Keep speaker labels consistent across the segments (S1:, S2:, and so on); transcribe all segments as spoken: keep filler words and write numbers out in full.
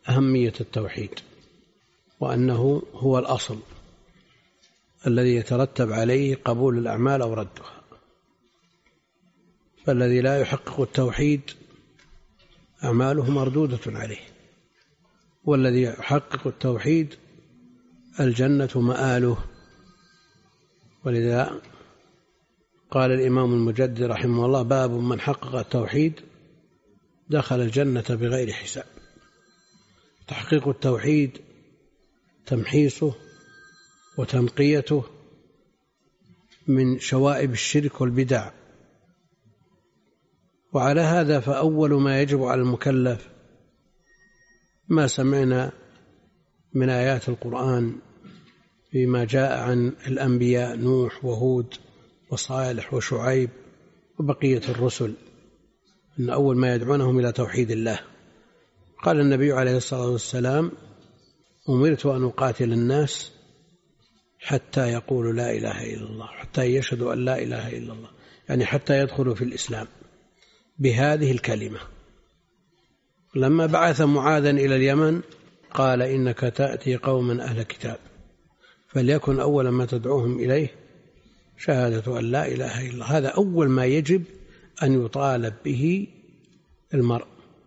S1: أهمية التوحيد، وأنه هو الأصل الذي يترتب عليه قبول الأعمال أو ردها. فالذي لا يحقق التوحيد أعماله مردودة عليه، والذي يحقق التوحيد الجنة مآله. ولذا قال الإمام المجدد رحمه الله: باب من حقق التوحيد دخل الجنة بغير حساب. تحقيق التوحيد تمحيصه وتنقيته من شوائب الشرك والبدع. وعلى هذا فأول ما يجب على المكلف ما سمعنا من آيات القرآن فيما جاء عن الأنبياء نوح وهود وصالح وشعيب وبقية الرسل، أن أول ما يدعونهم إلى توحيد الله. قال النبي عليه الصلاة والسلام: أمرت أن أقاتل الناس حتى يقولوا لا إله إلا الله، حتى يشهدوا أن لا إله إلا الله، يعني حتى يدخلوا في الإسلام بهذه الكلمة. لما بعث معاذا إلى اليمن قال: إنك تأتي قوما أهل كتاب فليكن أول ما تدعوهم إليه شهادة أن لا إله إلا الله. هذا أول ما يجب أن يطالب به المرء.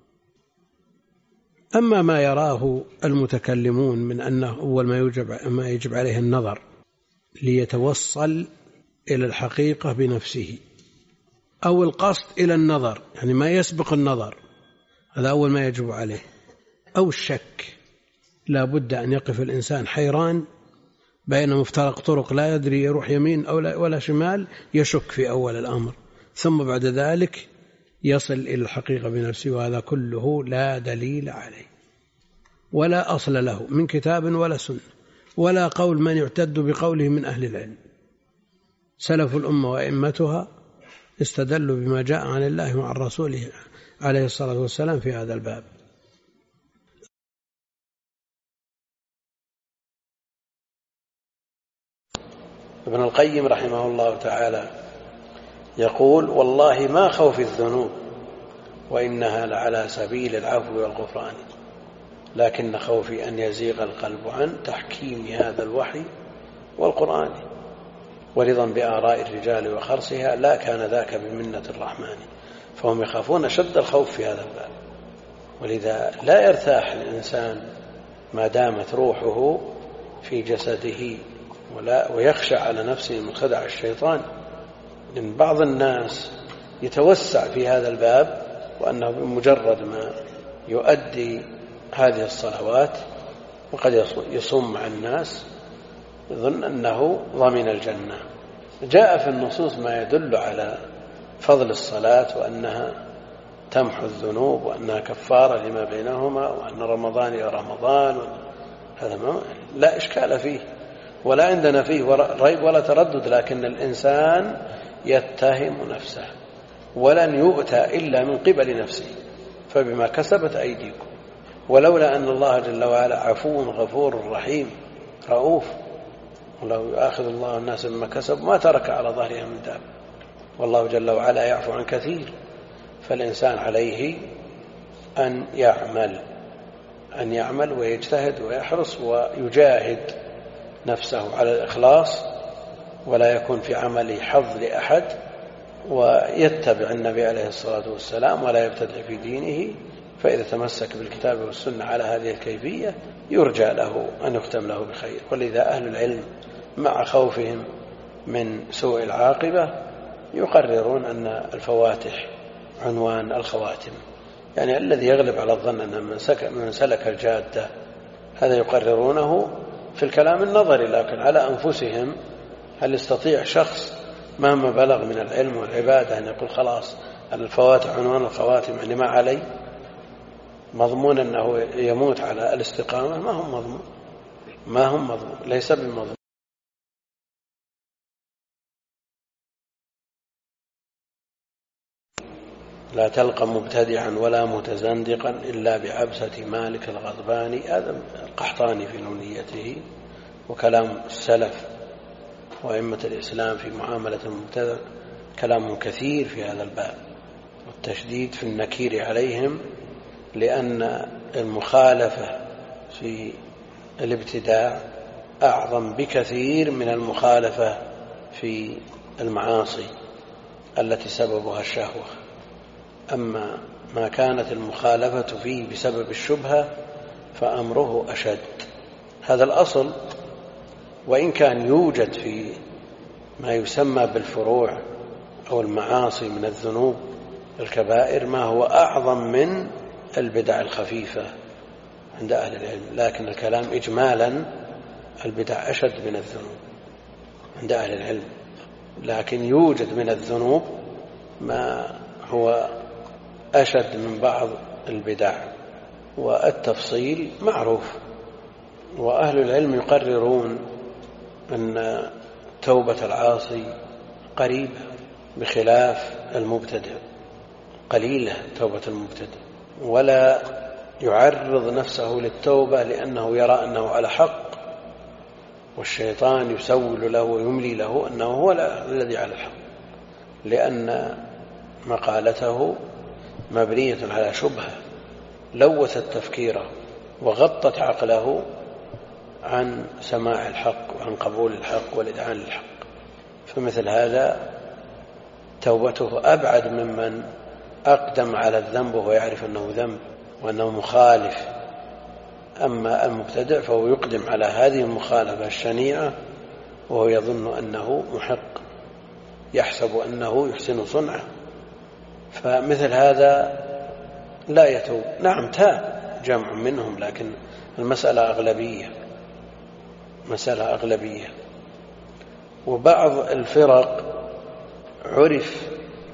S1: أما ما يراه المتكلمون من أنه أول ما يجب, ما يجب عليه النظر ليتوصل إلى الحقيقة بنفسه، أو القصد إلى النظر، يعني ما يسبق النظر، هذا أول ما يجب عليه، أو الشك، لا بد أن يقف الإنسان حيران بين مفترق طرق، لا يدري يروح يمين أو ولا شمال، يشك في أول الأمر، ثم بعد ذلك يصل إلى الحقيقة بنفسه. وهذا كله لا دليل عليه ولا أصل له من كتاب ولا سنة ولا قول من يعتد بقوله من أهل العلم. سلف الأمة وأئمتها استدلوا بما جاء عن الله وعن رسوله عليه الصلاة والسلام في هذا الباب. ابن القيم رحمه الله تعالى يقول: والله ما خوف الذنوب وإنها لعلى سبيل العفو والغفران، لكن خوفي أن يزيغ القلب عن تحكيم هذا الوحي والقرآن، ورضا بآراء الرجال وخرصها، لا كان ذاك بمنة الرحمن. فهم يخافون شد الخوف في هذا الباب. ولذا لا يرتاح الإنسان ما دامت روحه في جسده، ولا ويخشى على نفسه من خدع الشيطان. لأن بعض الناس يتوسع في هذا الباب، وأنه بمجرد ما يؤدي هذه الصلوات وقد يصوم مع الناس يظن أنه ضمن الجنة. جاء في النصوص ما يدل على فضل الصلاة، وأنها تمحو الذنوب، وأنها كفارة لما بينهما، وأن رمضان إلى رمضان. هذا ما لا إشكال فيه ولا عندنا فيه ريب ولا تردد، لكن الإنسان يتهم نفسه، ولن يؤتى إلا من قبل نفسه، فبما كسبت أيديكم. ولولا أن الله جل وعلا عفو غفور رحيم رؤوف، ولو يؤاخذ الله الناس بما كسبوا ما ترك على ظهرها من دابة، والله جل وعلا يعفو عن كثير. فالإنسان عليه أن يعمل أن يعمل ويجتهد ويحرص ويجاهد نفسه على الإخلاص، ولا يكون في عمله حظ لأحد، ويتبع النبي عليه الصلاة والسلام ولا يبتدع في دينه. فإذا تمسك بالكتاب والسنة على هذه الكيفية يرجى له أن يختم له بخير. ولذا أهل العلم مع خوفهم من سوء العاقبة يقررون أن الفواتح عنوان الخواتم، يعني الذي يغلب على الظن أن من سلك الجادة هذا يقررونه في الكلام النظري، لكن على أنفسهم هل يستطيع شخص مهما بلغ من العلم والعبادة أن يقول خلاص الفواتح عنوان الخواتم، يعني ما علي مضمون أنه يموت على الاستقامة؟ ما هم مضمون ما هم مضمون ليس بالمضمون. لا تلقى مبتدعا ولا متزندقا إلا بعبسة مالك الغضباني. هذا القحطاني في نونيته، وكلام السلف وأئمة الإسلام في معاملة المبتدع كلام كثير في هذا الباب، والتشديد في النكير عليهم، لأن المخالفة في الابتداع أعظم بكثير من المخالفة في المعاصي التي سببها الشهوة. أما ما كانت المخالفة فيه بسبب الشبهة فأمره أشد. هذا الأصل، وإن كان يوجد في ما يسمى بالفروع أو المعاصي من الذنوب الكبائر ما هو أعظم من البدع الخفيفة عند أهل العلم، لكن الكلام إجمالا البدع أشد من الذنوب عند أهل العلم، لكن يوجد من الذنوب ما هو أشد من بعض البدع، والتفصيل معروف. وأهل العلم يقررون أن توبة العاصي قريبة بخلاف المبتدع، قليلة توبة المبتدع، ولا يعرض نفسه للتوبة لأنه يرى أنه على حق، والشيطان يسول له ويملي له أنه هو الذي على الحق، لأن مقالته مبنية على شبهة لوثت تفكيره وغطت عقله عن سماع الحق وعن قبول الحق والإذعان للحق. فمثل هذا توبته أبعد ممن أقدم على الذنب وهو يعرف أنه ذنب وأنه مخالف. أما المبتدع فهو يقدم على هذه المخالفة الشنيعة وهو يظن أنه محق، يحسب أنه يحسن صنعه، فمثل هذا لا يتوب. نعم تاب جمع منهم، لكن المسألة أغلبية، مسألة أغلبية. وبعض الفرق عرف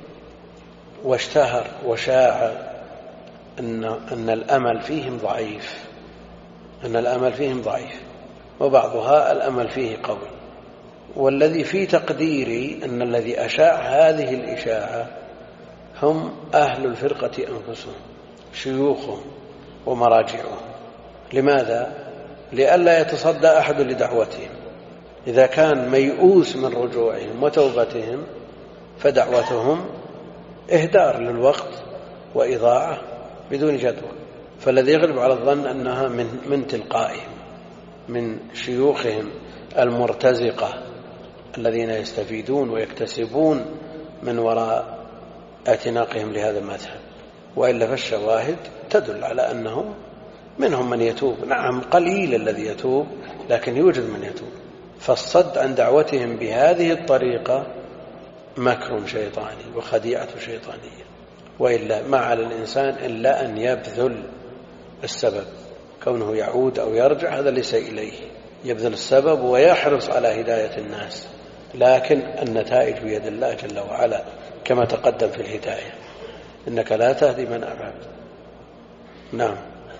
S1: واشتهر وشاع أن, أن الأمل فيهم ضعيف، أن الأمل فيهم ضعيف، وبعضها الأمل فيه قوي. والذي في تقديري أن الذي أشاع هذه الإشاعة هم أهل الفرقة أنفسهم، شيوخهم ومراجعهم. لماذا؟ لئلا يتصدى أحد لدعوتهم. إذا كان ميؤوس من رجوعهم وتوبتهم فدعوتهم إهدار للوقت وإضاعة بدون جدوى. فالذي يغلب على الظن أنها من, من تلقائهم، من شيوخهم المرتزقة الذين يستفيدون ويكتسبون من وراء اعتناقهم لهذا المذهب. وإلا فالشواهد تدل على أنهم منهم من يتوب، نعم قليل الذي يتوب، لكن يوجد من يتوب. فالصد عن دعوتهم بهذه الطريقة مكر شيطاني وخديعة شيطانية. وإلا ما على الإنسان إلا أن يبذل السبب، كونه يعود أو يرجع هذا ليس إليه، يبذل السبب ويحرص على هداية الناس، لكن النتائج بيد الله جل وعلا كما تقدم في الهداية، إنك لا تهدي من أحببت. نعم.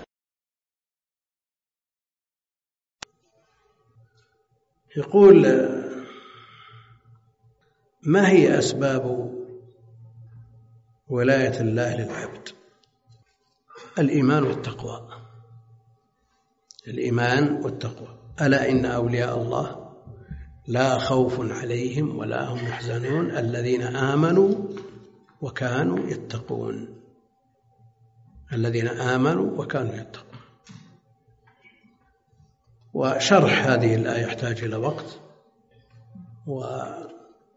S2: يقول: ما هي أسباب ولاية الله للعبد؟ الإيمان والتقوى. الإيمان والتقوى. ألا إن أولياء الله لا خوف عليهم ولا هم يحزنون الذين آمنوا وكانوا يتقون. الذين آمنوا وكانوا يتقون. وشرح هذه الآية يحتاج إلى وقت، ولي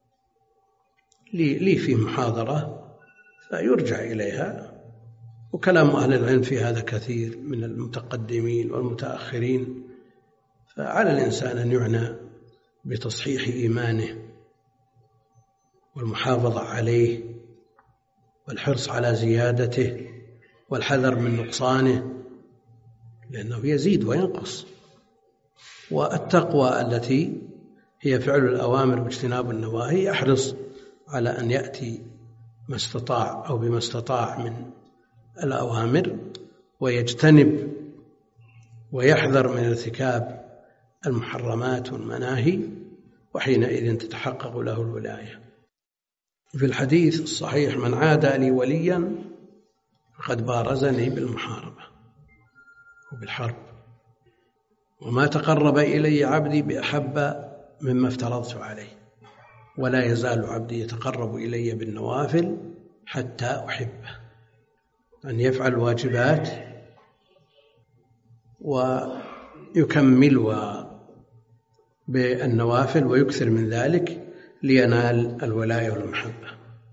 S2: لي في محاضرة فيرجع إليها، وكلام أهل العلم في هذا كثير من المتقدمين والمتأخرين. فعلى الإنسان أن يعنى بتصحيح إيمانه والمحافظة عليه والحرص على زيادته والحذر من نقصانه، لأنه يزيد وينقص. والتقوى التي هي فعل الأوامر واجتناب النواهي يحرص على أن يأتي ما استطاع أو بما استطاع من الأوامر، ويجتنب ويحذر من ارتكاب المحرمات والمناهي، وحينئذ تتحقق له الولاية. في الحديث الصحيح: من عادى لي وليا فقد بارزني بالمحاربة وبالحرب، وما تقرب إلي عبدي بأحب مما افترضت عليه، ولا يزال عبدي يتقرب إلي بالنوافل حتى أحبه. أن يفعل الواجبات ويكملها بالنوافل ويكثر من ذلك لينال الولاية والمحبة.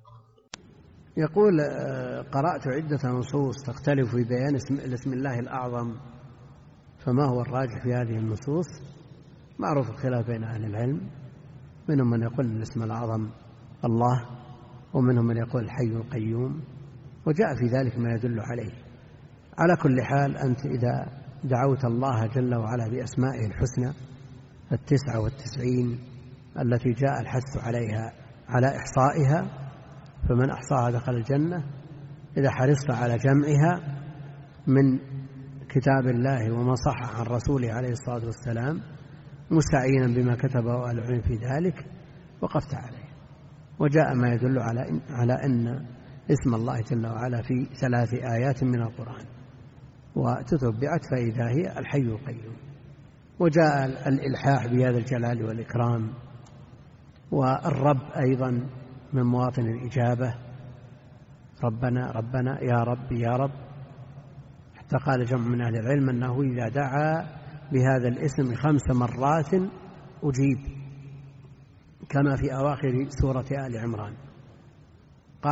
S3: يقول: قرأت عدة نصوص تختلف في بيان اسم الله الأعظم، فما هو الراجح في هذه النصوص؟ معروف الخلاف بين أهل العلم، منهم من يقول الاسم الأعظم الله، ومنهم من يقول الحي القيوم، وجاء في ذلك ما يدل عليه. على كل حال، أنت إذا دعوت الله جل وعلا بأسمائه الحسنى التسعة والتسعين التي جاء الحث عليها على إحصائها، فمن أحصاها دخل الجنة. إذا حرصت على جمعها من كتاب الله وما صح عن رسوله عليه الصلاة والسلام مستعينا بما كتبه أهل العلم في ذلك، وقفت عليه. وجاء ما يدل على على أن اسم الله جل وعلا في ثلاث آيات من القرآن، وتتبعت فإذا هي الحي القيوم. وجاء الإلحاح بهذا الجلال والإكرام، والرب أيضا من مواطن الإجابة، ربنا ربنا يا رب يا رب، حتى قال جمع من أهل العلم أنه إذا دعا بهذا الاسم خمس مرات أجيب، كما في أواخر سورة آل عمران. قال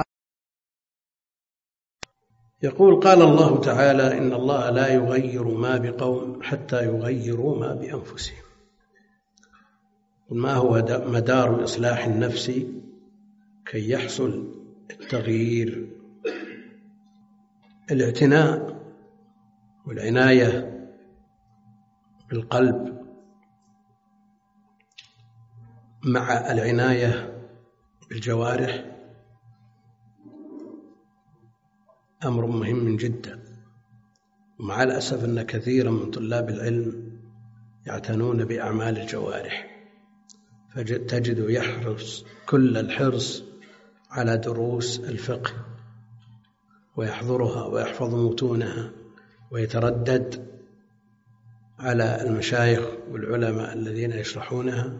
S2: يقول: قال الله تعالى: إن الله لا يغير ما بقوم حتى يغيروا ما بأنفسهم. ما هو مدار الإصلاح النفسي كي يحصل التغيير؟ الاعتناء والعناية بالقلب مع العناية بالجوارح أمر مهم جدا. ومع الأسف أن كثيرا من طلاب العلم يعتنون بأعمال الجوارح، فتجد يحرص كل الحرص على دروس الفقه ويحضرها ويحفظ متونها ويتردد على المشايخ والعلماء الذين يشرحونها،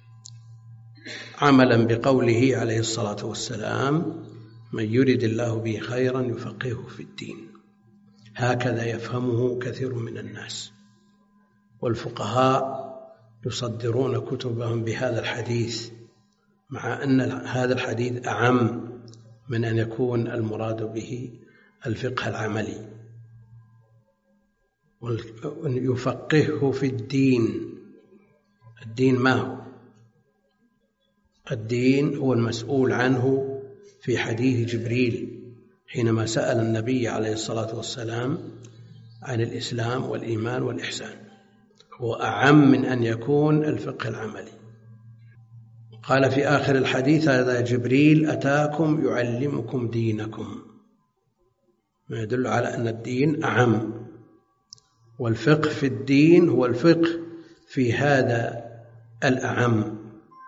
S2: عملا بقوله عليه الصلاة والسلام: من يرد الله به خيرا يفقهه في الدين. هكذا يفهمه كثير من الناس، والفقهاء يصدرون كتبهم بهذا الحديث، مع أن هذا الحديث أعم من أن يكون المراد به الفقه العملي. يفقهه في الدين. الدين ما هو؟ الدين هو المسؤول عنه في حديث جبريل حينما سأل النبي عليه الصلاة والسلام عن الإسلام والإيمان والإحسان، هو أعم من أن يكون الفقه العملي. قال في آخر الحديث: هذا جبريل أتاكم يعلمكم دينكم، ما يدل على أن الدين أعم، والفقه في الدين هو الفقه في هذا الأعم.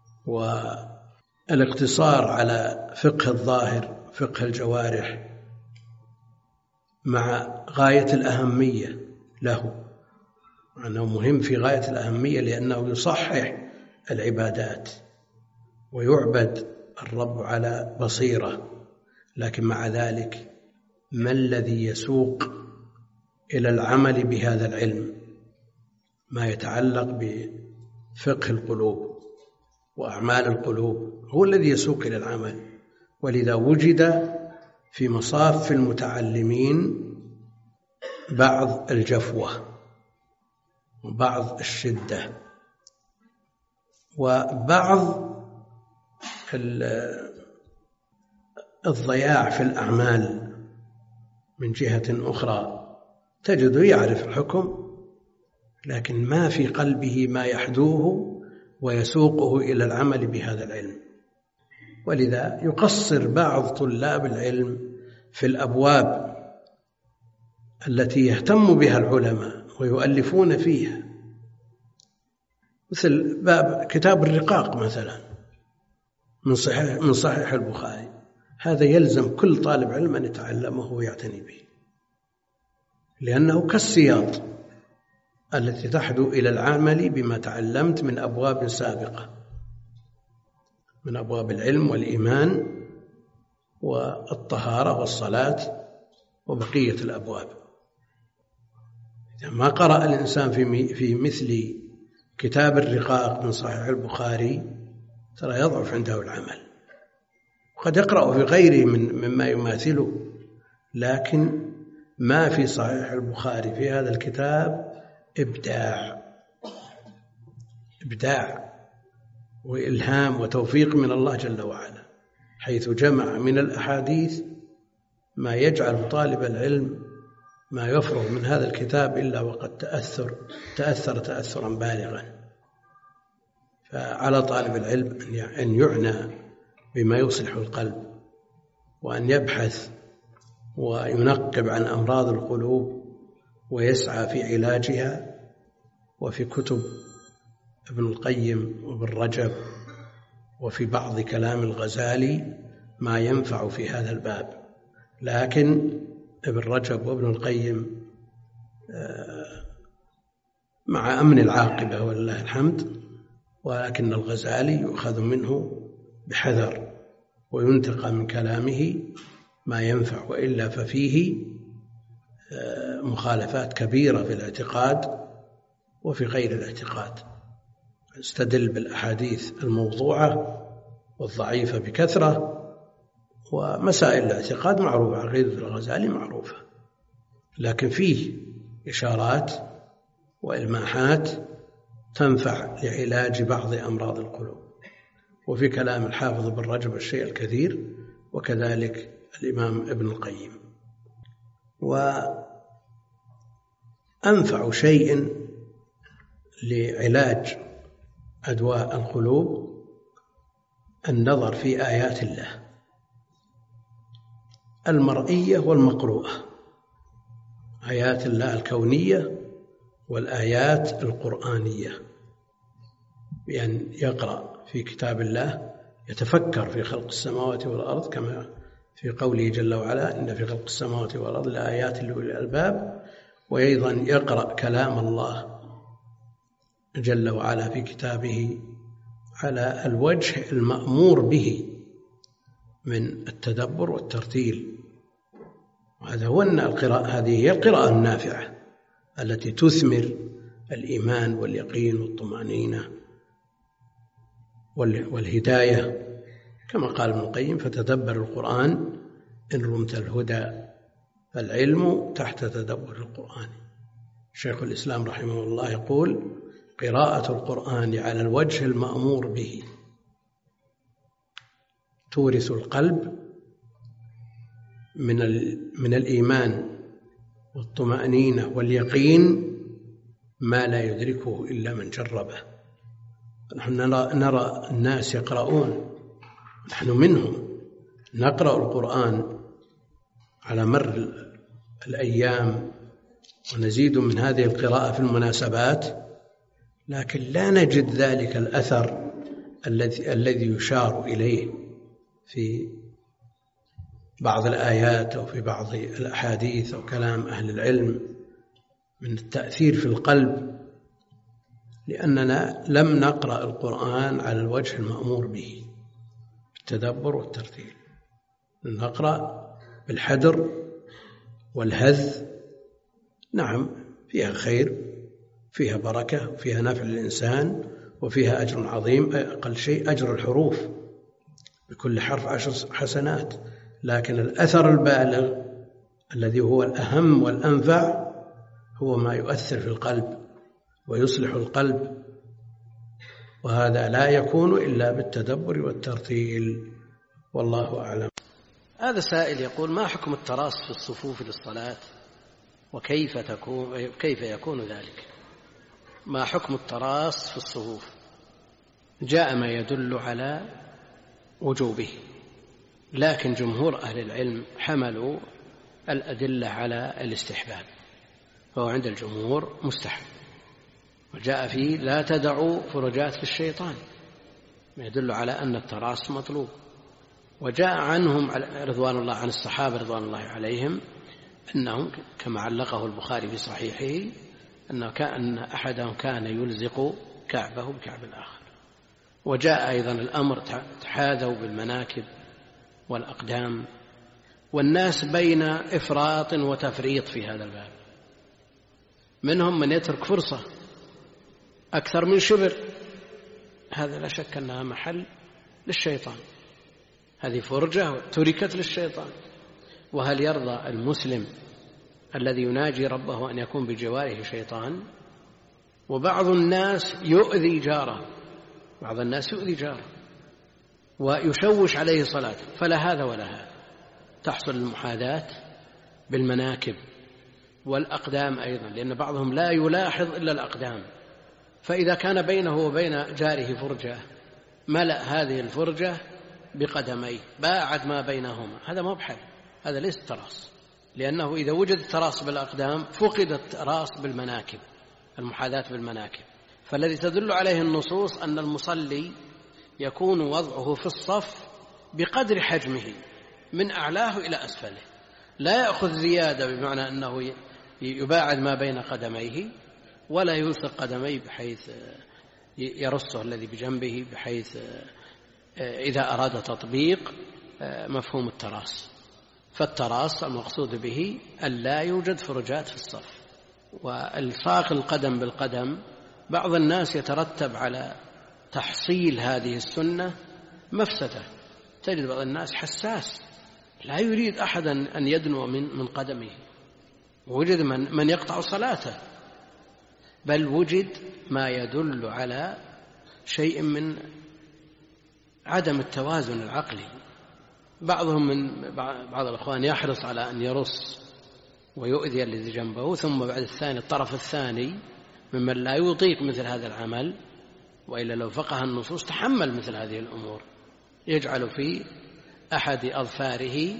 S2: والاقتصار على فقه الظاهر فقه الجوارح مع غاية الأهمية له، أنه مهم في غاية الأهمية لأنه يصحح العبادات ويعبد الرب على بصيرة. لكن مع ذلك ما الذي يسوق إلى العمل بهذا العلم؟ ما يتعلق بفقه القلوب وأعمال القلوب هو الذي يسوق إلى العمل. ولذا وجد في مصاف المتعلمين بعض الجفوة وبعض الشدة وبعض الضياع في الأعمال. من جهة أخرى تجده يعرف الحكم لكن ما في قلبه ما يحدوه ويسوقه إلى العمل بهذا العلم. ولذا يقصر بعض طلاب العلم في الأبواب التي يهتم بها العلماء ويؤلفون فيها، مثل باب كتاب الرقاق مثلا من صحيح, من صحيح البخاري. هذا يلزم كل طالب علم أن يتعلمه ويعتني به، لأنه كالسياط التي تحدو إلى العمل بما تعلمت من أبواب سابقة، من أبواب العلم والإيمان والطهارة والصلاة وبقية الأبواب. إذا ما قرأ الإنسان في في مثل كتاب الرقاق من صحيح البخاري ترى يضعف عنده العمل، وقد يقرأ في غيره من مما يماثله، لكن ما في صحيح البخاري في هذا الكتاب إبداع إبداع وإلهام وتوفيق من الله جل وعلا، حيث جمع من الأحاديث ما يجعل طالب العلم ما يفرغ من هذا الكتاب إلا وقد تأثر تأثر تأثرا بالغا. فعلى طالب العلم أن يعنى بما يصلح القلب، وأن يبحث وينقب عن أمراض القلوب ويسعى في علاجها. وفي كتب ابن القيم وابن رجب وفي بعض كلام الغزالي ما ينفع في هذا الباب، لكن ابن رجب وابن القيم مع أمن العاقبة ولله الحمد، ولكن الغزالي يؤخذ منه بحذر وينتقى من كلامه ما ينفع، وإلا ففيه مخالفات كبيرة في الاعتقاد وفي غير الاعتقاد. استدل بالأحاديث الموضوعة والضعيفة بكثرة، ومسائل الاعتقاد معروفة، غير الغزالي معروفة، لكن فيه إشارات وإلماحات تنفع لعلاج بعض أمراض القلوب. وفي كلام الحافظ بن رجب الشيء الكثير، وكذلك الإمام ابن القيم. وأنفع شيء لعلاج أدواء القلوب النظر في آيات الله المرئية والمقروءة، آيات الله الكونية والآيات القرآنية، بأن يقرأ في كتاب الله يتفكر في خلق السماوات والأرض، كما في قوله جل وعلا إن في خلق السماوات والأرض لآيات لأولي الألباب، وأيضا يقرأ كلام الله جل وعلا في كتابه على الوجه المأمور به من التدبر والترتيل. وهذا هو القراءة، هذه هي القراءة النافعة التي تثمر الإيمان واليقين والطمأنينة والهداية، كما قال ابن القيم فتدبر القرآن إن رمت الهدى، فالعلم تحت تدبر القرآن. شيخ الإسلام رحمه الله يقول قراءة القرآن على الوجه المأمور به تورث القلب من من الإيمان والطمأنينة واليقين ما لا يدركه إلا من جربه. نحن نرى, نرى الناس يقرؤون، نحن منهم، نقرأ القرآن على مر الأيام ونزيد من هذه القراءة في المناسبات، لكن لا نجد ذلك الأثر الذي الذي يشار إليه في بعض الآيات أو في بعض الأحاديث أو كلام أهل العلم من التأثير في القلب، لأننا لم نقرأ القرآن على الوجه المأمور به بالتدبر والترتيل. نقرأ بالحدر والهذ، نعم فيها خير، فيها بركة، وفيها نفع للإنسان، وفيها أجر عظيم، أقل شيء أجر الحروف، بكل حرف عشر حسنات، لكن الأثر البالغ الذي هو الأهم والأنفع هو ما يؤثر في القلب ويصلح القلب، وهذا لا يكون إلا بالتدبر والترتيل، والله أعلم.
S1: هذا سائل يقول ما حكم التراص في الصفوف للصلاة، وكيف تكون كيف يكون ذلك؟ ما حكم التراص في الصفوف؟ جاء ما يدل على وجوبه، لكن جمهور أهل العلم حملوا الأدلة على الاستحباب، فهو عند الجمهور مستحب. وجاء فيه لا تدعوا فرجات في الشيطان، ما يدل على أن التراص مطلوب. وجاء عنهم رضوان الله عن الصحابة رضوان الله عليهم أنهم كما علقه البخاري في صحيحه أنه كأن أحدهم كان يلزق كعبه بكعب الآخر. وجاء أيضا الأمر تحاذوا بالمناكب والأقدام، والناس بين إفراط وتفريط في هذا الباب،
S2: منهم من يترك فرصة أكثر من شبر، هذا لا شك أنها محل للشيطان، هذه فرجة تركت للشيطان. وهل يرضى المسلم الذي يناجي ربه أن يكون بجواره شيطان؟ وبعض الناس يؤذي جاره، بعض الناس يؤذي جاره ويشوش عليه صلاته، فلا هذا ولا هذا. تحصل المحاذاة بالمناكب والأقدام أيضا، لأن بعضهم لا يلاحظ إلا الأقدام، فإذا كان بينه وبين جاره فرجة ملأ هذه الفرجة بقدميه، باعد ما بينهما، هذا ما بحل، هذا ليس التراص، لأنه إذا وجد التراص بالأقدام فقد التراص بالمناكب، المحاذاة بالمناكب. فالذي تدل عليه النصوص أن المصلي يكون وضعه في الصف بقدر حجمه من أعلاه إلى أسفله، لا يأخذ زيادة بمعنى أنه يباعد ما بين قدميه، ولا يلصق قدميه بحيث يرصه الذي بجنبه، بحيث إذا أراد تطبيق مفهوم التراص. فالتراص المقصود به أن لا يوجد فرجات في الصف. والصاق القدم بالقدم بعض الناس يترتب على تحصيل هذه السنة مفسدة، تجد بعض الناس حساس لا يريد أحدا أن يدنو من من قدمه، وجد من من يقطع صلاته، بل وجد ما يدل على شيء من عدم التوازن العقلي. بعضهم من بعض الأخوان يحرص على أن يرص ويؤذي الذي جنبه، ثم بعد الثاني الطرف الثاني ممن لا يطيق مثل هذا العمل، وإلا لو فقه النصوص تحمل مثل هذه الأمور، يجعل في أحد أظفاره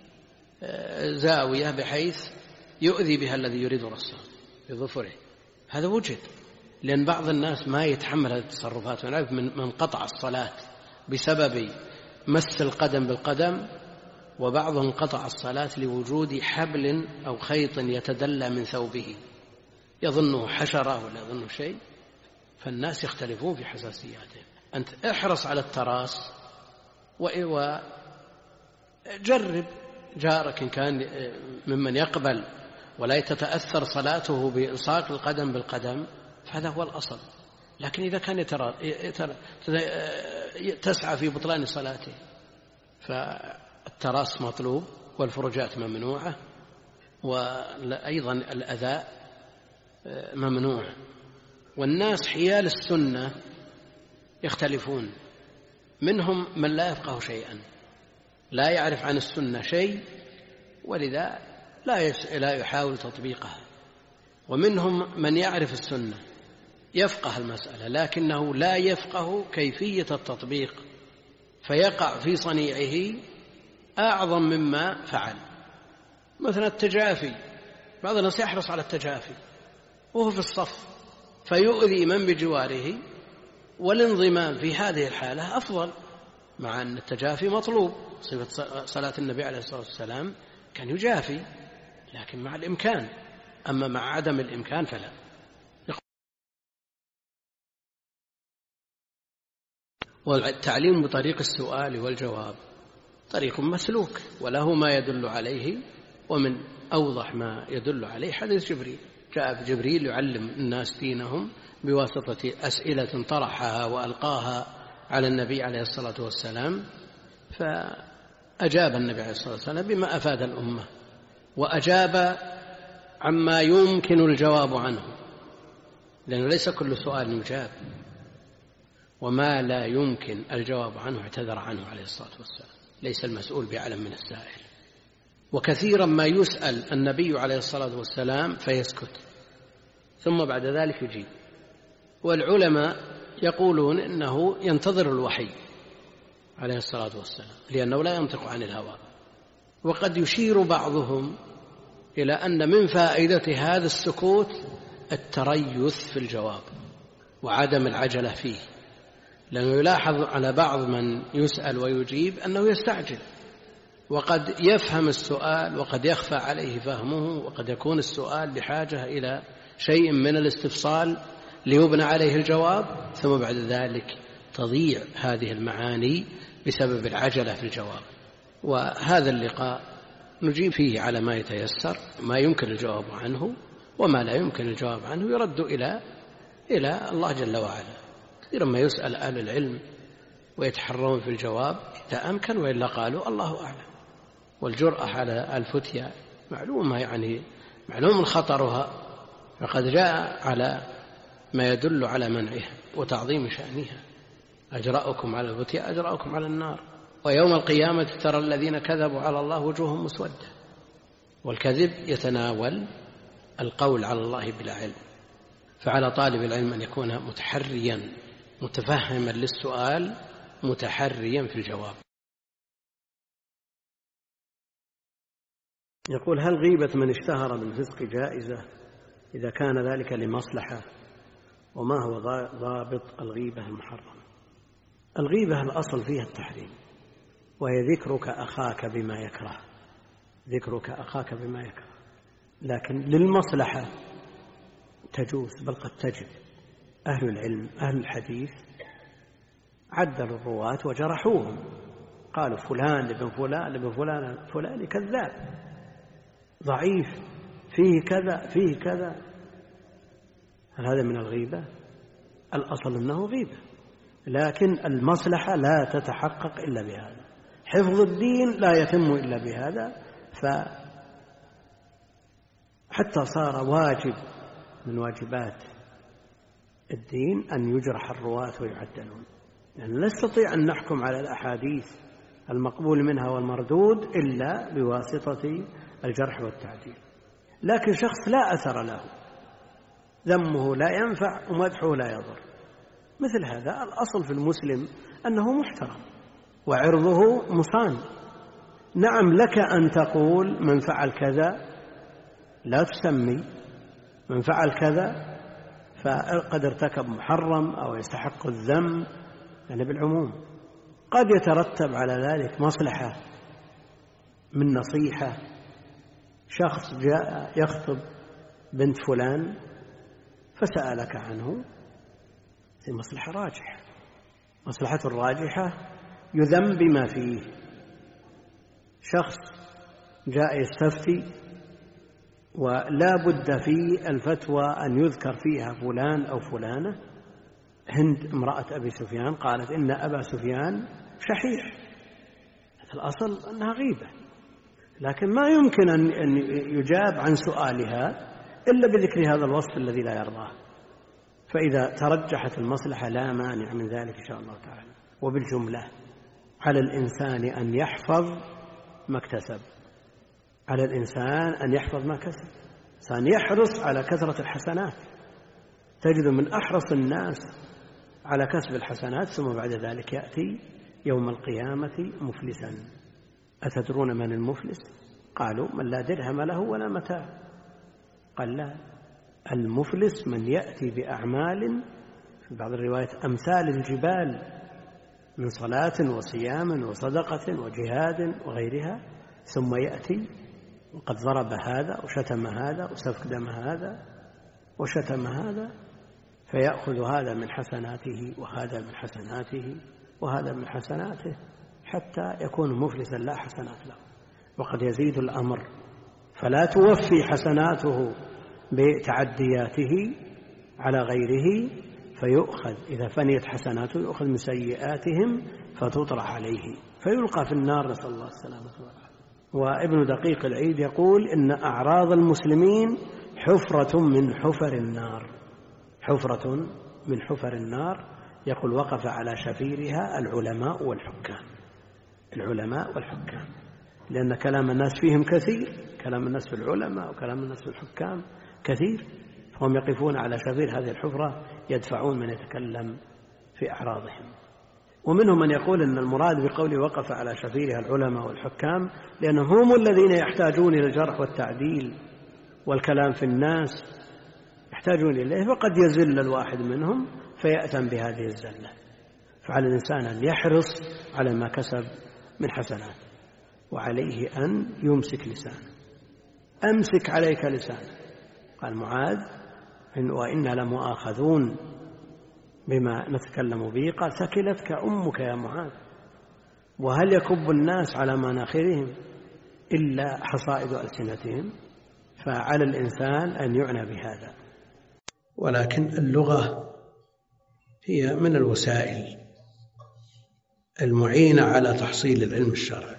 S2: زاوية بحيث يؤذي بها الذي يريد رصه بظفره. هذا وجد، لأن بعض الناس ما يتحمل هذه التصرفات، ونعرف من قطع الصلاة بسبب مس القدم بالقدم، وبعضهم قطع الصلاة لوجود حبل أو خيط يتدلى من ثوبه، يظنه حشرة ولا يظنه شيء، فالناس يختلفون في حساسياتهم. أنت احرص على التراص، وجرب جارك إن كان ممن يقبل ولا تتأثر صلاته بإلصاق القدم بالقدم، فهذا هو الأصل. لكن إذا كان يترى يترى تسعى في بطلان صلاته، فالتراص مطلوب والفرجات ممنوعة، وأيضا الأذى ممنوع. والناس حيال السنة يختلفون، منهم من لا يفقه شيئا، لا يعرف عن السنة شيء، ولذا لا لا يحاول تطبيقها، ومنهم من يعرف السنة يفقه المسألة لكنه لا يفقه كيفية التطبيق، فيقع في صنيعه أعظم مما فعل. مثلا التجافي، بعض الناس يحرص على التجافي وهو في الصف فيؤذي من بجواره، والانضمام في هذه الحالة أفضل، مع أن التجافي مطلوب، صفة صلاة النبي عليه الصلاة والسلام كان يجافي، لكن مع الإمكان، أما مع عدم الإمكان فلا. والتعليم بطريق السؤال والجواب طريق مسلوك، وله ما يدل عليه، ومن أوضح ما يدل عليه حديث جبريل، جاء جبريل يعلم الناس دينهم بواسطة أسئلة طرحها وألقاها على النبي عليه الصلاة والسلام، فأجاب النبي عليه الصلاة والسلام بما أفاد الأمة، وأجاب عما يمكن الجواب عنه، لأنه ليس كل سؤال يجاب، وما لا يمكن الجواب عنه اعتذر عنه عليه الصلاة والسلام، ليس المسؤول بأعلم من السائل. وكثيرا ما يسأل النبي عليه الصلاة والسلام فيسكت، ثم بعد ذلك يجيب. والعلماء يقولون إنه ينتظر الوحي عليه الصلاة والسلام، لأنه لا ينطق عن الهوى. وقد يشير بعضهم إلى أن من فائدة هذا السكوت التريث في الجواب وعدم العجلة فيه، لأنه يلاحظ على بعض من يسأل ويجيب أنه يستعجل، وقد يفهم السؤال وقد يخفى عليه فهمه، وقد يكون السؤال بحاجة إلى شيء من الاستفصال ليبنى عليه الجواب، ثم بعد ذلك تضيع هذه المعاني بسبب العجلة في الجواب. وهذا اللقاء نجيب فيه على ما يتيسر، ما يمكن الجواب عنه، وما لا يمكن الجواب عنه يرد إلى إلى الله جل وعلا. كثيرا ما يسأل أهل العلم ويتحرون في الجواب إذا أمكن، وإلا قالوا الله أعلم. والجرأة على الفتيا معلومة، يعني معلوم خطرها، فقد جاء على ما يدل على منعها وتعظيم شأنها. أجرأكم على الفتيا أجرأكم على النار، ويوم القيامة ترى الذين كذبوا على الله وجوههم مسودة. والكذب يتناول القول على الله بلا علم، فعلى طالب العلم أن يكون متحريا متفهما للسؤال متحريا في الجواب.
S3: يقول: هل غيبة من اشتهر بالفسق جائزة إذا كان ذلك لمصلحة؟ وما هو ضابط الغيبة المحرمة؟ الغيبة الأصل فيها التحريم، وهي ذكرك أخاك بما يكره، ذكرك أخاك بما يكره، لكن للمصلحة تجوز، بل قد تجب. أهل العلم أهل الحديث عدلوا الرواة وجرحوهم، قالوا فلان لابن فلان لابن فلان فلان كذاب ضعيف فيه كذا فيه كذا. هل هذا من الغيبة؟ الأصل أنه غيبة، لكن المصلحة لا تتحقق إلا بهذا، حفظ الدين لا يتم إلا بهذا. فحتى صار واجب من واجبات الدين أن يجرح الرواة ويعدلون، يعني لا نستطيع أن نحكم على الأحاديث المقبول منها والمردود إلا بواسطة الجرح والتعديل. لكن شخص لا أثر له، ذمه لا ينفع ومدحه لا يضر، مثل هذا الأصل في المسلم أنه محترم وعرضه مصان. نعم لك أن تقول من فعل كذا، لا تسمي من فعل كذا فقد ارتكب محرم أو يستحق الذم، يعني بالعموم. قد يترتب على ذلك مصلحة من نصيحة، شخص جاء يخطب بنت فلان فسألك عنه، هذه مصلحة راجحة، مصلحة الراجحة يذم بما فيه. شخص جاء يستفتي ولا بد في الفتوى أن يذكر فيها فلان أو فلانة. هند امرأة أبي سفيان قالت إن أبا سفيان شحيح، الأصل أنها غيبة، لكن ما يمكن أن يجاب عن سؤالها إلا بذكر هذا الوصف الذي لا يرضاه. فإذا ترجحت المصلحة لا مانع من ذلك إن شاء الله تعالى. وبالجملة على الإنسان أن يحفظ ما اكتسب، على الإنسان أن يحفظ ما كسب، إنسان يحرص على كثرة الحسنات، تجد من أحرص الناس على كسب الحسنات، ثم بعد ذلك يأتي يوم القيامة مفلسا. أتدرون من المفلس؟ قالوا من لا درهم له ولا متاع. قال لا، المفلس من يأتي بأعمال في بعض الروايات أمثال الجبال من صلاة وصيام وصدقة وجهاد وغيرها، ثم يأتي وقد ضرب هذا وشتم هذا وسفك دم هذا وشتم هذا، فيأخذ هذا من حسناته وهذا من حسناته وهذا من حسناته حتى يكون مفلسا لا حسنات له. وقد يزيد الأمر فلا توفي حسناته بتعدياته على غيره، فيؤخذ إذا فنيت حسناته يؤخذ من سيئاتهم فتطرح عليه فيلقى في النار، نسأل الله السلامة والعافية. وابن دقيق العيد يقول إن أعراض المسلمين حفرة من حفر النار، حفرة من حفر النار. يقول وقف على شفيرها العلماء والحكام، العلماء والحكام، لأن كلام الناس فيهم كثير، كلام الناس في العلماء وكلام الناس في الحكام كثير، فهم يقفون على شفير هذه الحفرة يدفعون من يتكلم في أعراضهم. ومنهم من يقول أن المراد بقوله وقف على شفيرها العلماء والحكام لأنهم هم الذين يحتاجون إلى الجرح والتعديل والكلام في الناس، يحتاجون إليه، فقد يزل الواحد منهم فيأثم بهذه الزلة. فعلى الإنسان أن يحرص على ما كسب من حسنات، وعليه أن يمسك لسانه. أمسك عليك لسانه، قال معاذ وإنا لمؤاخذون بما نتكلم به، قال ثكلتك أمك يا معاذ، وهل يكب الناس على مناخرهم إلا حصائد ألسنتهم؟ فعلى الإنسان أن يعنى بهذا.
S2: ولكن اللغة هي من الوسائل المعينة على تحصيل العلم الشرعي،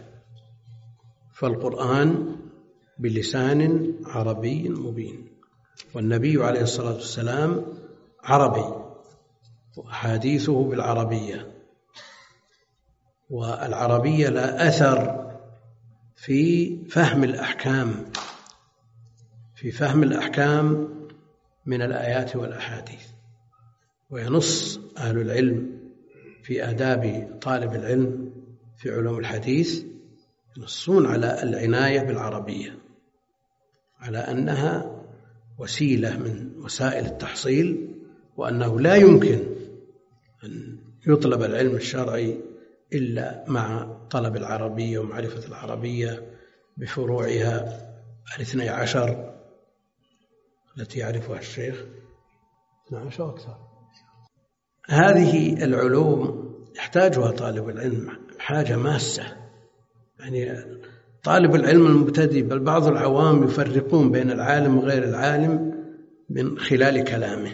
S2: فالقرآن بلسان عربي مبين، والنبي عليه الصلاة والسلام عربي وأحاديثه بالعربية، والعربية لا أثر في فهم الأحكام في فهم الأحكام من الآيات والأحاديث. وينص أهل العلم في آداب طالب العلم في علوم الحديث، ينصون على العناية بالعربية، على أنها وسيلة من وسائل التحصيل، وأنه لا يمكن أن يطلب العلم الشرعي إلا مع طلب العربية ومعرفة العربية بفروعها الاثني عشر التي يعرفها الشيخ اثني عشر أكثر. هذه العلوم يحتاجها طالب العلم حاجة ماسة، يعني طالب العلم المبتدئ بل بعض العوام يفرقون بين العالم وغير العالم من خلال كلامه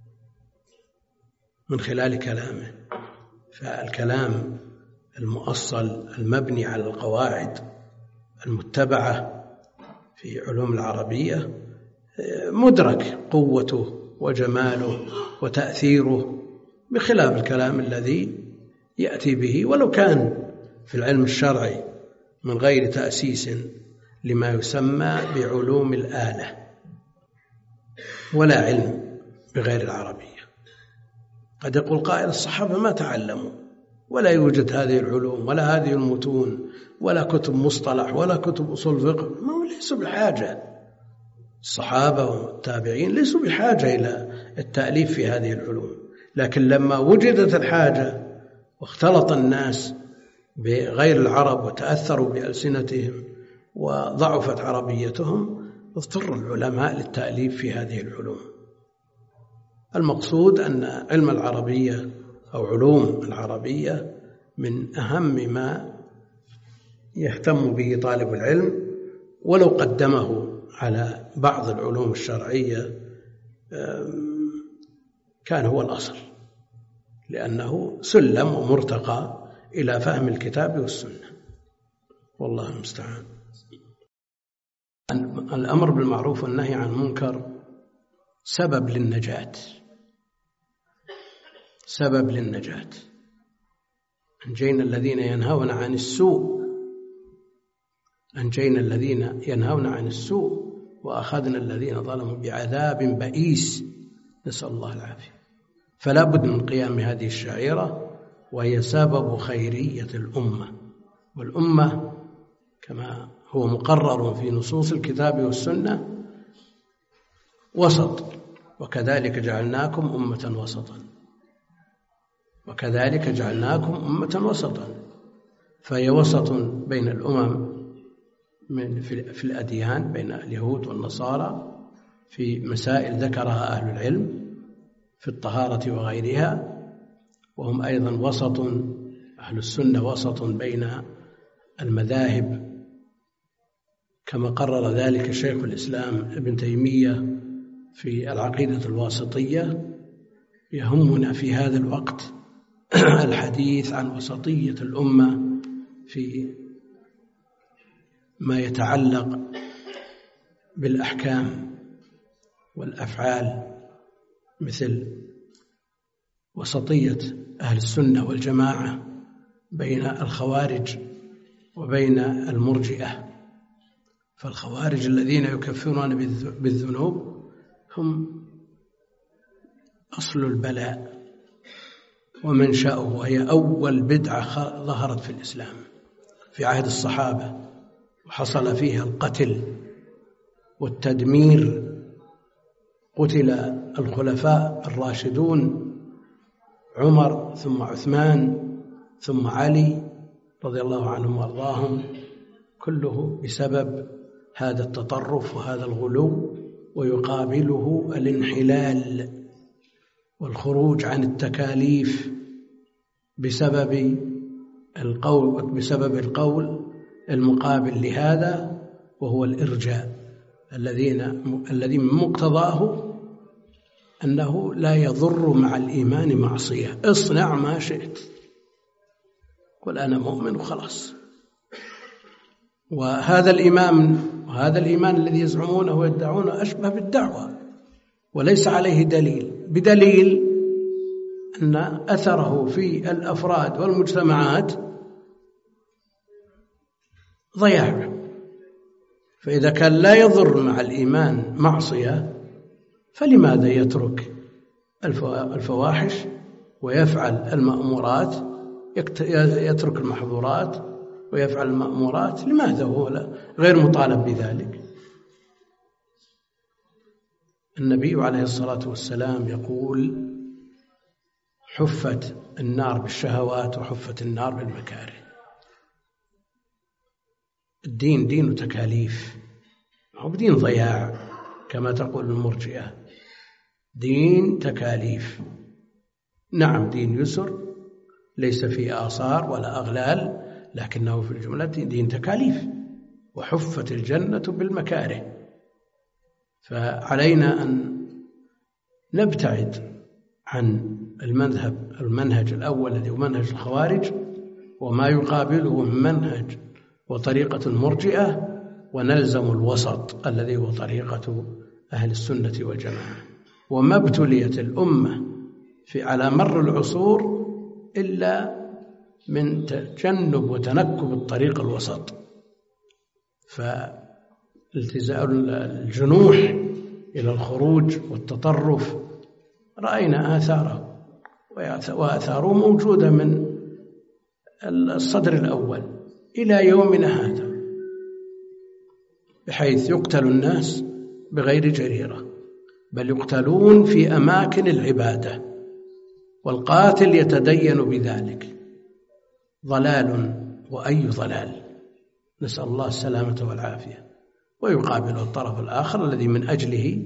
S2: من خلال كلامه فالكلام المؤصل المبني على القواعد المتبعة في علوم العربية مدرك قوته وجماله وتأثيره، بخلاف الكلام الذي يأتي به ولو كان في العلم الشرعي من غير تأسيس لما يسمى بعلوم الآلة، ولا علم بغير العربية. قد يقول قائل الصحابة ما تعلموا، ولا يوجد هذه العلوم ولا هذه المتون ولا كتب مصطلح ولا كتب أصول فقه، ما هو ليسوا بحاجة. الصحابة والتابعين ليسوا بحاجة إلى التأليف في هذه العلوم، لكن لما وجدت الحاجة واختلط الناس بغير العرب وتأثروا بألسنتهم وضعفت عربيتهم، اضطر العلماء للتأليف في هذه العلوم. المقصود أن علم العربية أو علوم العربية من أهم ما يهتم به طالب العلم، ولو قدمه على بعض العلوم الشرعية كان هو الأصل، لأنه سلم ومرتقى إلى فهم الكتاب والسنة، والله المستعان. الأمر بالمعروف والنهي عن المنكر سبب للنجاة سبب للنجاة أنجينا الذين ينهون عن السوء أنجينا الذين ينهون عن السوء وأخذنا الذين ظلموا بعذاب بئيس، نسأل الله العافية. فلا بد من قيام هذه الشعيرة، وهي سبب خيرية الأمة، والأمة كما هو مقرر في نصوص الكتاب والسنة وسط، وكذلك جعلناكم أمة وسطا وكذلك جعلناكم أمة وسطا فهي وسط بين الأمم من في الأديان، بين اليهود والنصارى في مسائل ذكرها أهل العلم في الطهارة وغيرها، وهم أيضا وسط، أهل السنة وسط بين المذاهب كما قرر ذلك شيخ الإسلام ابن تيمية في العقيدة الواسطية. يهمنا في هذا الوقت الحديث عن وسطية الأمة في ما يتعلق بالأحكام والأفعال، مثل وسطية أهل السنة والجماعة بين الخوارج وبين المرجئة. فالخوارج الذين يكفرون بالذنوب هم أصل البلاء ومنشأه، وهي أول بدعة ظهرت في الإسلام في عهد الصحابة، وحصل فيها القتل والتدمير. قتل الخلفاء الراشدون عمر ثم عثمان ثم علي رضي الله عنهم وارضاهم، كله بسبب هذا التطرف وهذا الغلو، ويقابله الانحلال والخروج عن التكاليف بسبب القول بسبب القول المقابل لهذا، وهو الإرجاء الذين الذي من مقتضاه أنه لا يضر مع الإيمان معصية. اصنع ما شئت، قل أنا مؤمن وخلاص. وهذا الإيمان وهذا الإيمان الذي يزعمونه ويدعونه أشبه بالدعوة وليس عليه دليل، بدليل أن أثره في الأفراد والمجتمعات ضياع. فإذا كان لا يضر مع الإيمان معصية فلماذا يترك الفواحش ويفعل المأمورات، يترك المحظورات ويفعل المأمورات؟ لماذا هو غير مطالب بذلك؟ النبي عليه الصلاة والسلام يقول: حفت النار بالشهوات وحفت النار بالمكاره. الدين دين تكاليف، هو دين ضياع كما تقول المرجئة، دين تكاليف. نعم دين يسر ليس فيه آثار ولا أغلال، لكنه في الجملة دين تكاليف. وحفت الجنة بالمكاره. فعلينا أن نبتعد عن المذهب المنهج الأول الذي هو منهج الخوارج وما يقابله من منهج وطريقة المرجئة، ونلزم الوسط الذي هو طريقة أهل السنة والجماعة. وما ابتليت الأمة في على مر العصور إلا من تجنب وتنكب الطريق الوسط. فالتزام الجنوح إلى الخروج والتطرف رأينا آثاره، وآثاره موجودة من الصدر الأول إلى يومنا هذا، بحيث يقتل الناس بغير جريرة، بل يقتلون في أماكن العبادة، والقاتل يتدين بذلك. ضلال وأي ضلال، نسأل الله السلامة والعافية. ويقابل الطرف الآخر الذي من أجله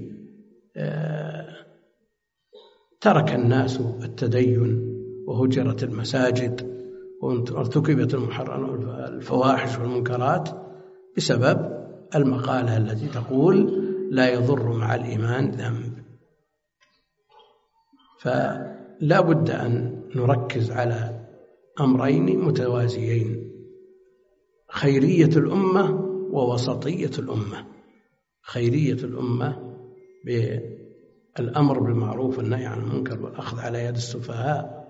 S2: ترك الناس التدين وهجرت المساجد وارتكبت الفواحش والمنكرات بسبب المقالة التي تقول لا يضر مع الإيمان ذنب. فلا بد أن نركز على أمرين متوازيين: خيرية الأمة ووسطية الأمة. خيرية الأمة بالأمر بالمعروف والنهي عن المنكر والأخذ على يد السفهاء،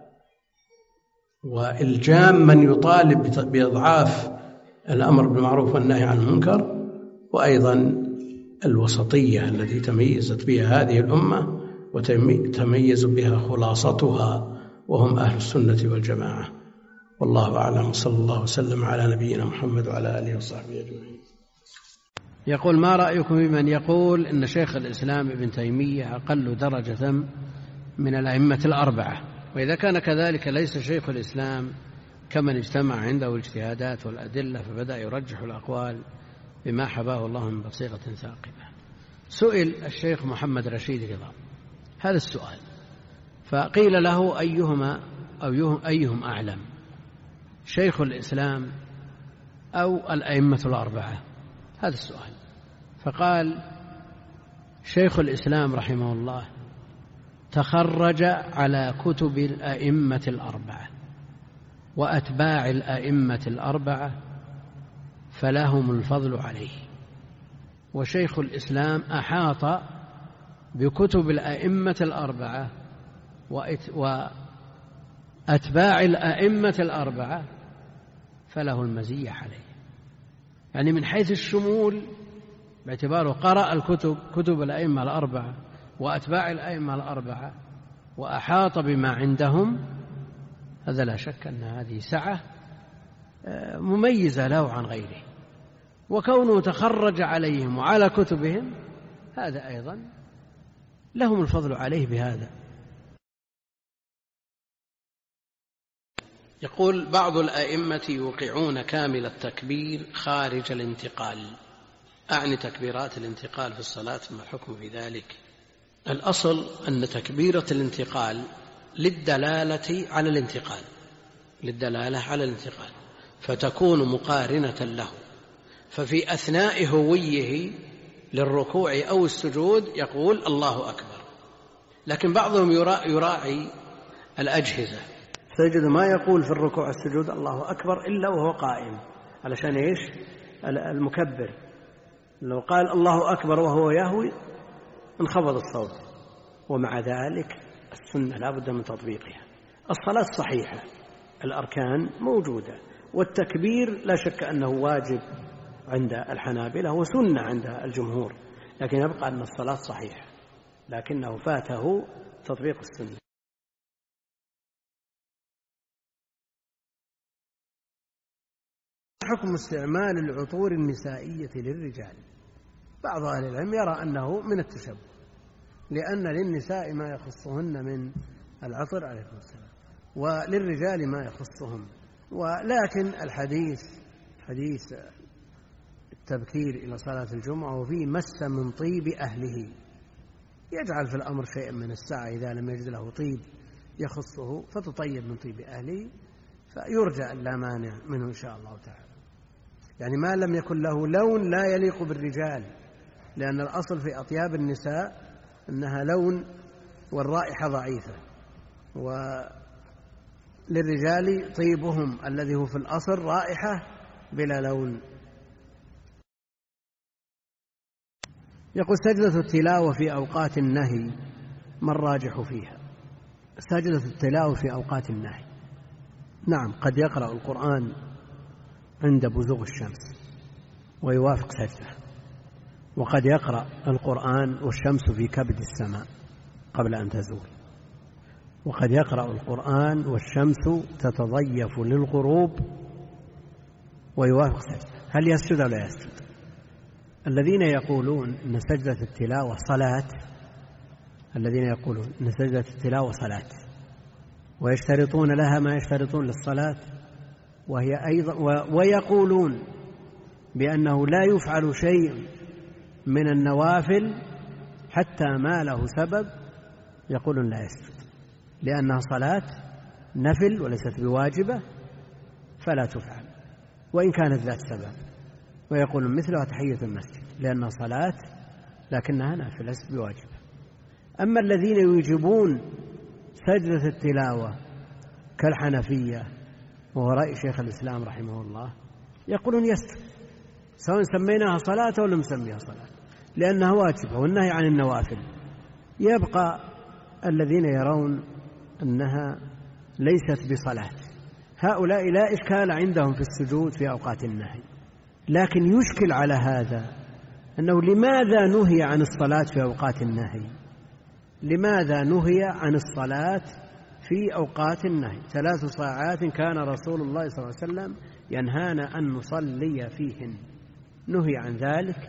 S2: وإلجام من يطالب بإضعاف الأمر بالمعروف والنهي عن المنكر، وأيضا الوسطية التي تميزت بها هذه الأمة وتميز بها خلاصتها وهم أهل السنة والجماعة. والله أعلم، صلى الله وسلم على نبينا محمد وعلى آله وصحبه أجمعين.
S3: يقول: ما رأيكم بمن يقول إن شيخ الإسلام ابن تيمية أقل درجة من الأئمة الأربعة؟ وإذا كان كذلك ليس شيخ الإسلام كمن اجتمع عنده الاجتهادات والأدلة فبدأ يرجح الأقوال بما حباه الله من بصيرة ثاقبة. سئل الشيخ محمد رشيد رضا هذا السؤال، فقيل له: أيهما أو أيهم أعلم، شيخ الإسلام أو الأئمة الأربعة؟ هذا السؤال. فقال: شيخ الإسلام رحمه الله تخرج على كتب الأئمة الأربعة وأتباع الأئمة الأربعة فلهم الفضل عليه، وشيخ الإسلام أحاط بكتب الأئمة الأربعة وأتباع الأئمة الأربعة فله المزية عليه. يعني من حيث الشمول، باعتباره قرأ الكتب كتب الأئمة الأربعة وأتباع الأئمة الأربعة وأحاط بما عندهم، هذا لا شك أن هذه سعة مميزة له عن غيره. وكونه تخرج عليهم وعلى كتبهم هذا أيضا لهم الفضل عليه بهذا.
S2: يقول: بعض الأئمة يوقعون كامل التكبير خارج الانتقال، أعني تكبيرات الانتقال في الصلاة، ما الحكم في ذلك؟ الأصل أن تكبيرة الانتقال للدلالة على الانتقال، للدلالة على الانتقال، فتكون مقارنة له. ففي أثناء هويه للركوع أو السجود يقول الله أكبر، لكن بعضهم يراعي الأجهزة سجد ما يقول في الركوع والسجود الله أكبر إلا وهو قائم، علشان إيش؟ المكبر لو قال الله أكبر وهو يهوي انخفض الصوت. ومع ذلك السنة لا بد من تطبيقها. الصلاة صحيحة، الأركان موجودة، والتكبير لا شك أنه واجب عند الحنابلة وسنة عند الجمهور، لكن يبقى أن الصلاة صحيحة لكنه فاته تطبيق السنة. حكم استعمال العطور النسائية للرجال. بعض أهل العلم يرى أنه من التشبه، لأن للنساء ما يخصهن من العطر عليكم السلام، وللرجال ما يخصهم. ولكن الحديث حديث التبكير إلى صلاة الجمعة وفيه مس من طيب أهله، يجعل في الأمر شيئا من السعة إذا لم يجد له طيب يخصه فتطيب من طيب أهله، فيرجى أن لا مانع منه إن شاء الله تعالى. يعني ما لم يكن له لون لا يليق بالرجال، لأن الأصل في أطياب النساء أنها لون والرائحة ضعيفة، وللرجال طيبهم الذي هو في الأصل رائحة بلا لون. يقول سجدة التلاوة في أوقات النهي ما الراجح فيها؟ سجدة التلاوة في أوقات النهي، نعم قد يقرأ القرآن عند بزوغ الشمس ويوافق سجدة، وقد يقرأ القرآن والشمس في كبد السماء قبل أن تزول، وقد يقرأ القرآن والشمس تتضيف للغروب ويوافق سجدة. هل يسجد أو لا يسجد؟ الذين يقولون أن سجدة التلاوة صلاة الذين يقولون أن سجدة التلاوة صلاة ويشترطون لها ما يشترطون للصلاة، وهي أيضا ويقولون بأنه لا يفعل شيء من النوافل حتى ما له سبب، يقولون لا يسجد لأنها صلاة نفل وليست بواجبة فلا تفعل وإن كانت ذات سبب، ويقولون مثلها تحية المسجد لأنها صلاة لكنها نافلة ليست بواجبة. أما الذين يوجبون سجدة التلاوة كالحنفية وهو رأي شيخ الإسلام رحمه الله يقولون يسجد سواء سميناها صلاة أو لم نسميها صلاة لأنها واجبة والنهي عن النوافل. يبقى الذين يرون أنها ليست بصلاة، هؤلاء لا إشكال عندهم في السجود في أوقات النهي، لكن يشكل على هذا أنه لماذا نهي عن الصلاة في أوقات النهي؟ لماذا نهي عن الصلاة في أوقات النهي؟ ثلاث ساعات كان رسول الله صلى الله عليه وسلم ينهانا أن نصلي فيهن، نهي عن ذلك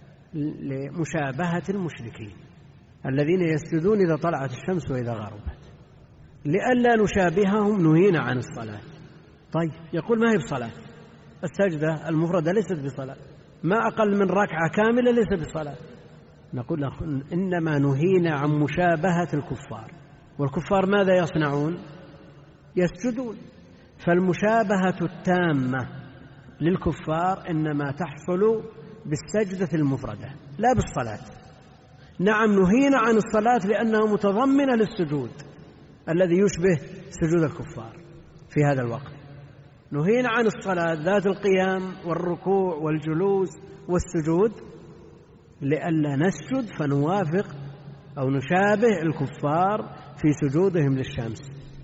S2: لمشابهة المشركين الذين يسجدون إذا طلعت الشمس وإذا غربت، لئلا نشابههم نهينا عن الصلاة. طيب يقول ما هي بصلاة، السجدة المفردة ليست بصلاة، ما أقل من ركعة كاملة ليست بصلاة. نقول إنما نهينا عن مشابهة الكفار، والكفار ماذا يصنعون؟ يسجدون، فالمشابهة التامة للكفار إنما تحصل بالسجدة المفردة لا بالصلاة. نعم نهينا عن الصلاة لأنها متضمنة للسجود الذي يشبه سجود الكفار في هذا الوقت، نهينا عن الصلاة ذات القيام والركوع والجلوس والسجود لئلا نسجد فنوافق أو نشابه الكفار في سجودهم للشمس.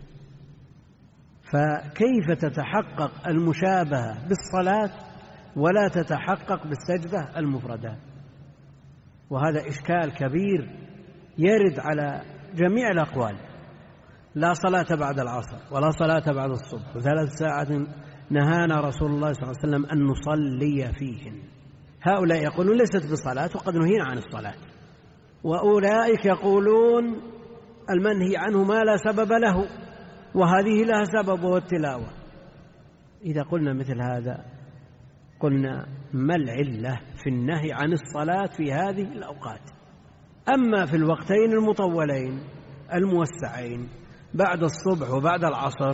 S2: فكيف تتحقق المشابهة بالصلاة ولا تتحقق بالسجدة المفردة؟ وهذا إشكال كبير يرد على جميع الأقوال. لا صلاة بعد العصر ولا صلاة بعد الصبح، وثلاث ساعات نهانا رسول الله صلى الله عليه وسلم أن نصلي فيهن. هؤلاء يقولون ليست بصلاة وقد نهينا عن الصلاة، وأولئك يقولون المنهي عنه ما لا سبب له وهذه لها سبب وهو التلاوة. إذا قلنا مثل هذا قلنا ما العلة في النهي عن الصلاة في هذه الأوقات؟ أما في الوقتين المطولين الموسعين بعد الصبح وبعد العصر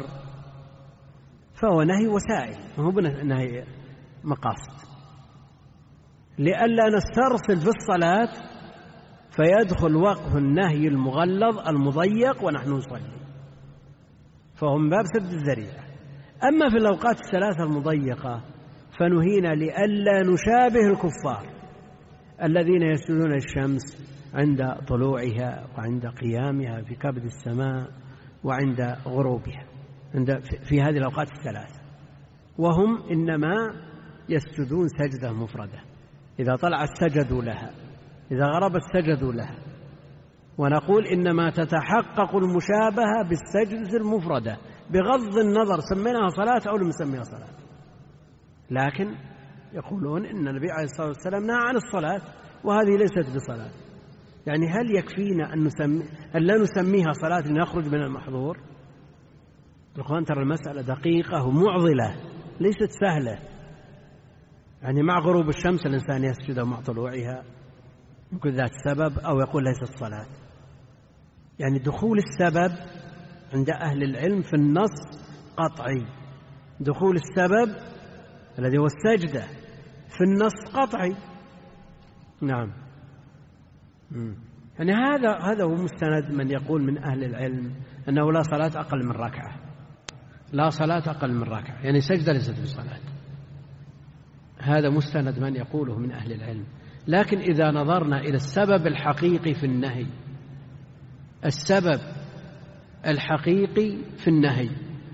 S2: فهو نهي وسائل، هو نهي مقاصد،
S3: لئلا نسترسل في الصلاة فيدخل وقف النهي المغلظ المضيق ونحن نصلي، فهو من باب سد الذريعة. أما في الأوقات الثلاثة المضيقة فنهينا لئلا نشابه الكفار الذين يسجدون الشمس عند طلوعها وعند قيامها في كبد السماء وعند غروبها عند في هذه الأوقات الثلاثة، وهم إنما يسجدون سجدة مفردة، إذا طلعت سجدوا لها، إذا غربت سجدوا لها. ونقول إنما تتحقق المشابهة بالسجدة المفردة بغض النظر سميناها صلاة أو لم نسميها صلاة. لكن يقولون إن النبي عليه الصلاة والسلام نهى عن الصلاة وهذه ليست بصلاة. يعني هل يكفينا أن, نسمي أن لا نسميها صلاة لنخرج من المحظور؟ الأخوان ترى المسألة دقيقة ومعضلة ليست سهلة. يعني مع غروب الشمس الإنسان يسجد مع طلوعها يقول ذات سبب، أو يقول ليست صلاة. يعني دخول السبب عند أهل العلم في النص قطعي، دخول السبب الذي هو السجدة في النص قطعي. نعم. يعني هذا هذا هو مستند من يقول من أهل العلم أنه لا صلاة أقل من ركعة، لا صلاة أقل من ركعة، يعني سجدة ليست بصلاة. هذا مستند من يقوله من أهل العلم. لكن إذا نظرنا إلى السبب الحقيقي في النهي، السبب الحقيقي في النهي،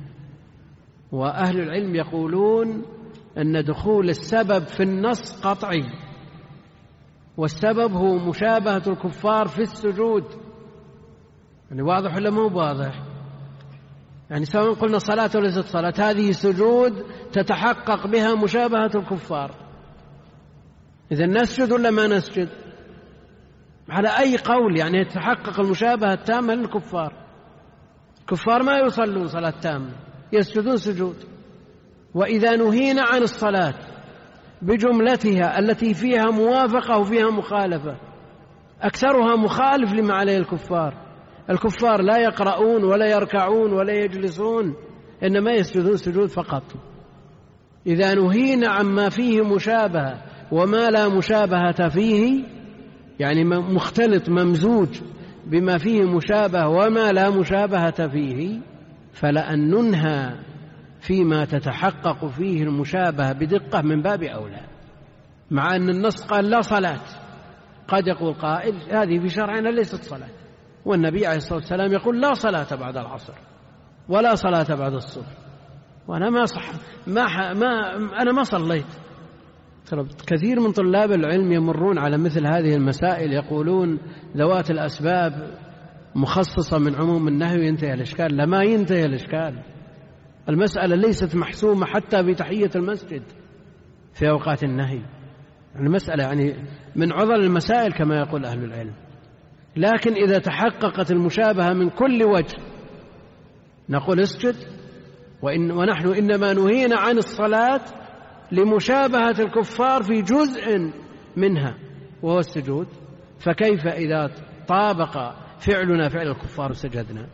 S3: وأهل العلم يقولون أن دخول السبب في النص قطعي، والسبب هو مشابهة الكفار في السجود. يعني واضح ولا مو واضح؟ يعني سواء قلنا صلاة وليست صلاة، هذه سجود تتحقق بها مشابهة الكفار. إذا نسجد ولا ما نسجد؟ على أي قول يعني تتحقق المشابهة التامة للكفار. الكفار ما يصلون صلاة تامة، يسجدون سجود. وإذا نهينا عن الصلاة بجملتها التي فيها موافقة وفيها مخالفة، أكثرها مخالف لما عليه الكفار. الكفار لا يقرؤون ولا يركعون ولا يجلسون، إنما يسجدون سجود فقط. إذا نهينا عما فيه مشابهة وما لا مشابهة فيه، يعني مختلط ممزوج بما فيه مشابهة وما لا مشابهة فيه، فلأن ننهى فيما تتحقق فيه المشابهة بدقة من باب أولى. مع أن النص قال لا صلاة، قد يقول قائل هذه في شرعنا ليست صلاة، والنبي عليه الصلاة والسلام يقول لا صلاة بعد العصر ولا صلاة بعد الصبح، وأنا ما صح ما, ما أنا ما صليت. كثير من طلاب العلم يمرون على مثل هذه المسائل يقولون ذوات الأسباب مخصصة من عموم النهي وينتهي الإشكال. لما ينتهي الإشكال، المسألة ليست محسومة حتى بتحية المسجد في أوقات النهي. المسألة يعني من عضل المسائل كما يقول أهل العلم. لكن إذا تحققت المشابهة من كل وجه نقول اسجد، وإن ونحن إنما نهينا عن الصلاة لمشابهة الكفار في جزء منها وهو السجود، فكيف إذا طابق فعلنا فعل الكفار سجدنا؟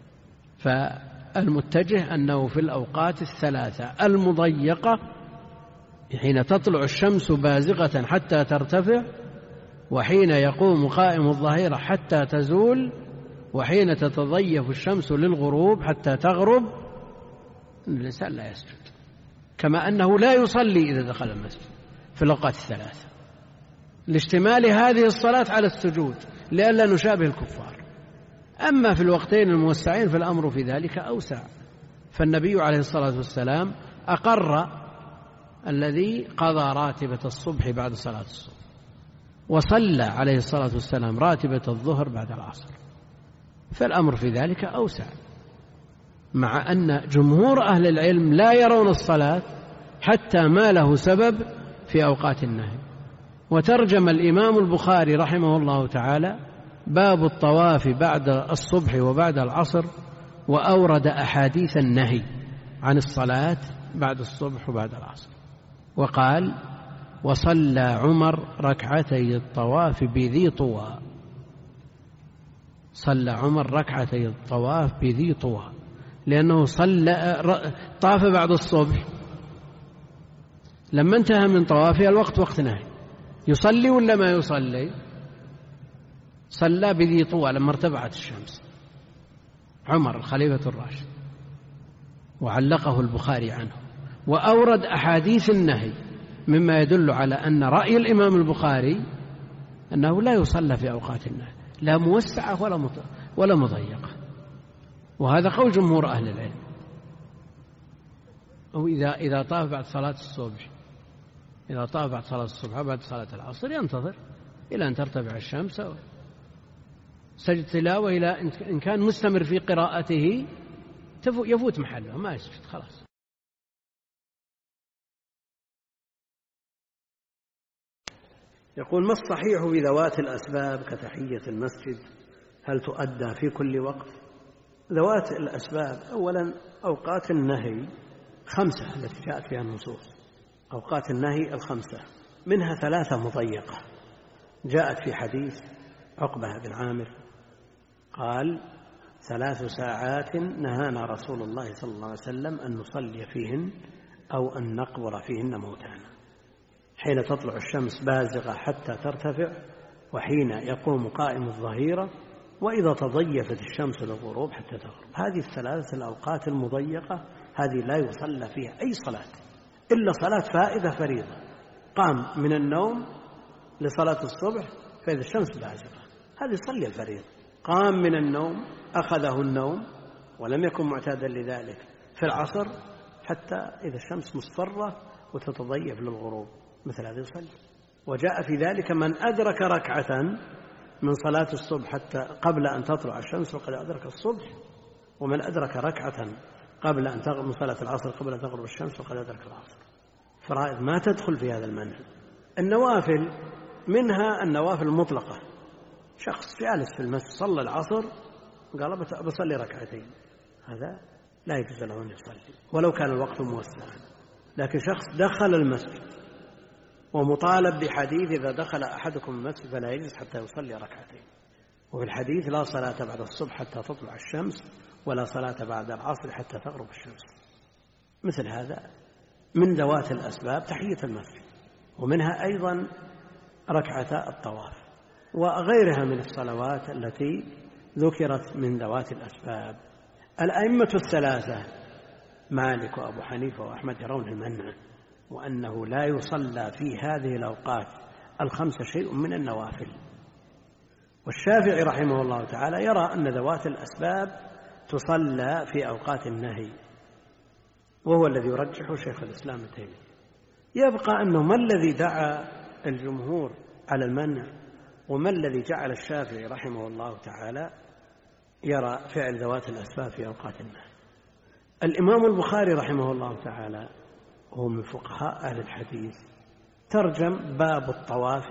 S3: فالمتجه أنه في الأوقات الثلاثة المضيقة، حين تطلع الشمس بازغة حتى ترتفع، وحين يقوم قائم الظهيرة حتى تزول، وحين تتضيف الشمس للغروب حتى تغرب، الإنسان لا يسجد، كما أنه لا يصلي إذا دخل المسجد في الأوقات الثلاثة، لاشتمال هذه الصلاة على السجود لئلا نشابه الكفار. أما في الوقتين الموسعين فالأمر في ذلك أوسع. فالنبي عليه الصلاة والسلام أقر الذي قضى راتبة الصبح بعد صلاة الصبح، وصلى عليه الصلاة والسلام راتبة الظهر بعد العصر، فالأمر في ذلك أوسع. مع أن جمهور أهل العلم لا يرون الصلاة حتى ما له سبب في أوقات النهي. وترجم الإمام البخاري رحمه الله تعالى باب الطواف بعد الصبح وبعد العصر، وأورد أحاديث النهي عن الصلاة بعد الصبح وبعد العصر، وقال: وصلى عمر ركعتي الطواف بذي طوى. صلى عمر ركعتي الطواف بذي طوى لأنه صلى طاف بعد الصبح، لما انتهى من طوافه الوقت وقت نهي، يصلي ولا ما يصلي؟ صلى بذي طوى لما ارتفعت الشمس، عمر الخليفة الراشد، وعلقه البخاري عنه، وأورد أحاديث النهي مما يدل على أن رأي الإمام البخاري أنه لا يصلى في أوقات النهي، لا موسعة ولا ولا مضيقة، وهذا قول جمهور أهل العلم. أو إذا إذا طاف بعد صلاة الصبح إذا طاف بعد صلاة الصبح بعد صلاة العصر ينتظر إلى أن ترتفع الشمس، سجد تلاوة إلى إن كان مستمر في قراءته يفوت محله ما يسجد خلاص.
S2: يقول: ما الصحيح في ذوات الأسباب كتحية المسجد؟ هل تؤدى في كل وقت؟ ذوات الأسباب أولا أوقات النهي خمسة التي جاءت فيها النصوص، أوقات النهي الخمسة منها ثلاثة مضيقة، جاءت في حديث عقبة بن عامر قال: ثلاث ساعات نهانا رسول الله صلى الله عليه وسلم أن نصلي فيهن أو أن نقبر فيهن موتانا، حين تطلع الشمس بازغة حتى ترتفع، وحين يقوم قائم الظهيرة، وإذا تضيفت الشمس للغروب حتى تغرب. هذه الثلاثة الأوقات المضيقة هذه لا يصلى فيها أي صلاة إلا صلاة فائدة فريضة، قام من النوم لصلاة الصبح فإذا الشمس بازغة هذه يصلي الفريضة، قام من النوم أخذه النوم ولم يكن معتادا لذلك في العصر حتى إذا الشمس مصفرة وتتضيف للغروب مثل هذا يصلي. وجاء في ذلك من أدرك ركعة من صلاة الصبح حتى قبل أن تطلع الشمس وقد أدرك الصبح، ومن أدرك ركعة قبل أن تغرب من صلاة العصر قبل أن تغرب الشمس وقد أدرك العصر. فرائض ما تدخل في هذا المنهج. النوافل منها النوافل المطلقة، شخص جالس في المسجد صلى العصر قال بصلي ركعتين، هذا لا يجوز له أن يصلي ولو كان الوقت موسعا. لكن شخص دخل المسجد ومطالب بحديث: إذا دخل أحدكم المسجد فلا يجلس حتى يصلي ركعتين، وفي الحديث: لا صلاة بعد الصبح حتى تطلع الشمس ولا صلاة بعد العصر حتى تغرب الشمس. مثل هذا من ذوات الأسباب تحية المسجد، ومنها أيضا ركعة الطواف وغيرها من الصلوات التي ذكرت من ذوات الأسباب. الأئمة الثلاثة مالك وأبو حنيفة وأحمد يرون المنع، وأنه لا يصلى في هذه الأوقات الخمسة شيء من النوافل. والشافعي رحمه الله تعالى يرى أن ذوات الأسباب تصلى في أوقات النهي، وهو الذي يرجحه شيخ الإسلام ابن تيمية. يبقى أنه ما الذي دعا الجمهور على المنع، وما الذي جعل الشافعي رحمه الله تعالى يرى فعل ذوات الأسباب في أوقات النهي. الإمام البخاري رحمه الله تعالى هو من فقهاء أهل الحديث، ترجم باب الطواف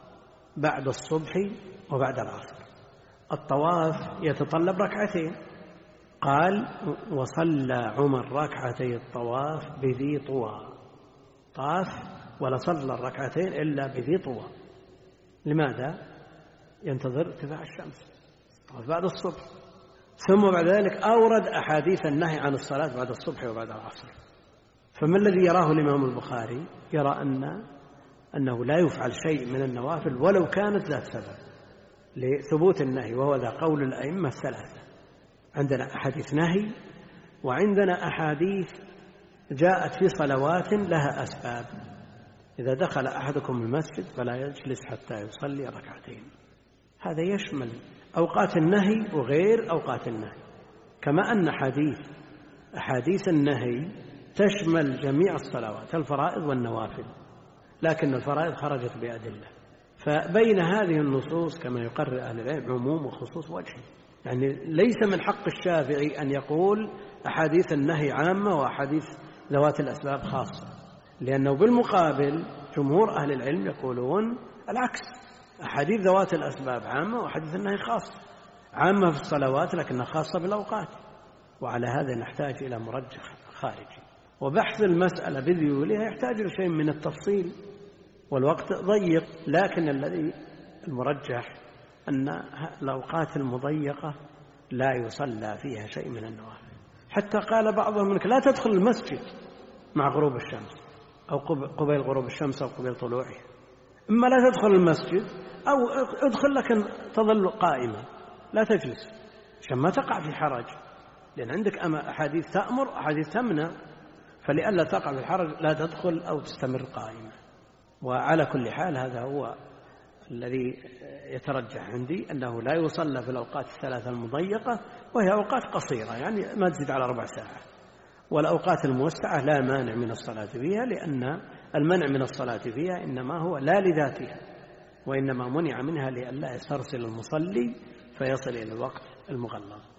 S2: بعد الصبح وبعد العصر. الطواف يتطلب ركعتين، قال: وصلى عمر ركعتي الطواف بذي طوى، طاف ولا صلى الركعتين إلا بذي طوى. لماذا؟ ينتظر ارتفاع الشمس، طاف بعد الصبح. ثم بعد ذلك أورد أحاديث النهي عن الصلاة بعد الصبح وبعد العصر. فما الذي يراه الإمام البخاري؟ يرى أن أنه لا يفعل شيء من النوافل ولو كانت ذات سبب لثبوت النهي، وهو ذا قول الأئمة الثلاثة. عندنا أحاديث نهي، وعندنا أحاديث جاءت في صلوات لها أسباب. إذا دخل أحدكم المسجد فلا يجلس حتى يصلي ركعتين. هذا يشمل أوقات النهي وغير أوقات النهي، كما أن حديث أحاديث النهي تشمل جميع الصلوات الفرائض والنوافل، لكن الفرائض خرجت بأدلة. فبين هذه النصوص كما يقرر أهل العلم عموم وخصوص وجهي، يعني ليس من حق الشافعي أن يقول أحاديث النهي عامة وأحاديث ذوات الأسباب خاصة، لأنه بالمقابل جمهور أهل العلم يقولون العكس، أحاديث ذوات الأسباب عامة وأحاديث النهي خاصة، عامة في الصلوات لكنها خاصة بالأوقات. وعلى هذا نحتاج إلى مرجح خارجي، وبحث المسألة بذيولها يحتاج إلى شيء من التفصيل والوقت ضيق، لكن الذي المرجح أن الأوقات المضيقة لا يصلى فيها شيء من النوافل. حتى قال بعضهم منك لا تدخل المسجد مع غروب الشمس أو قبيل غروب الشمس أو قبيل طلوعها،
S3: إما لا تدخل المسجد أو ادخل لكن تظل قائمة لا تجلس عشان ما تقع في حرج، لأن عندك أحاديث تأمر أحاديث تمنع، فلئلا تقع في الحرج لا تدخل أو تستمر قائمة. وعلى كل حال هذا هو الذي يترجح عندي، أنه لا يصلى في الأوقات الثلاثة المضيقة، وهي أوقات قصيرة يعني ما تزيد على ربع ساعة. والأوقات الموسعة لا مانع من الصلاة فيها، لأن المنع من الصلاة فيها إنما هو لا لذاتها، وإنما منع منها لئلا يسترسل المصلي فيصل إلى الوقت المغلظ.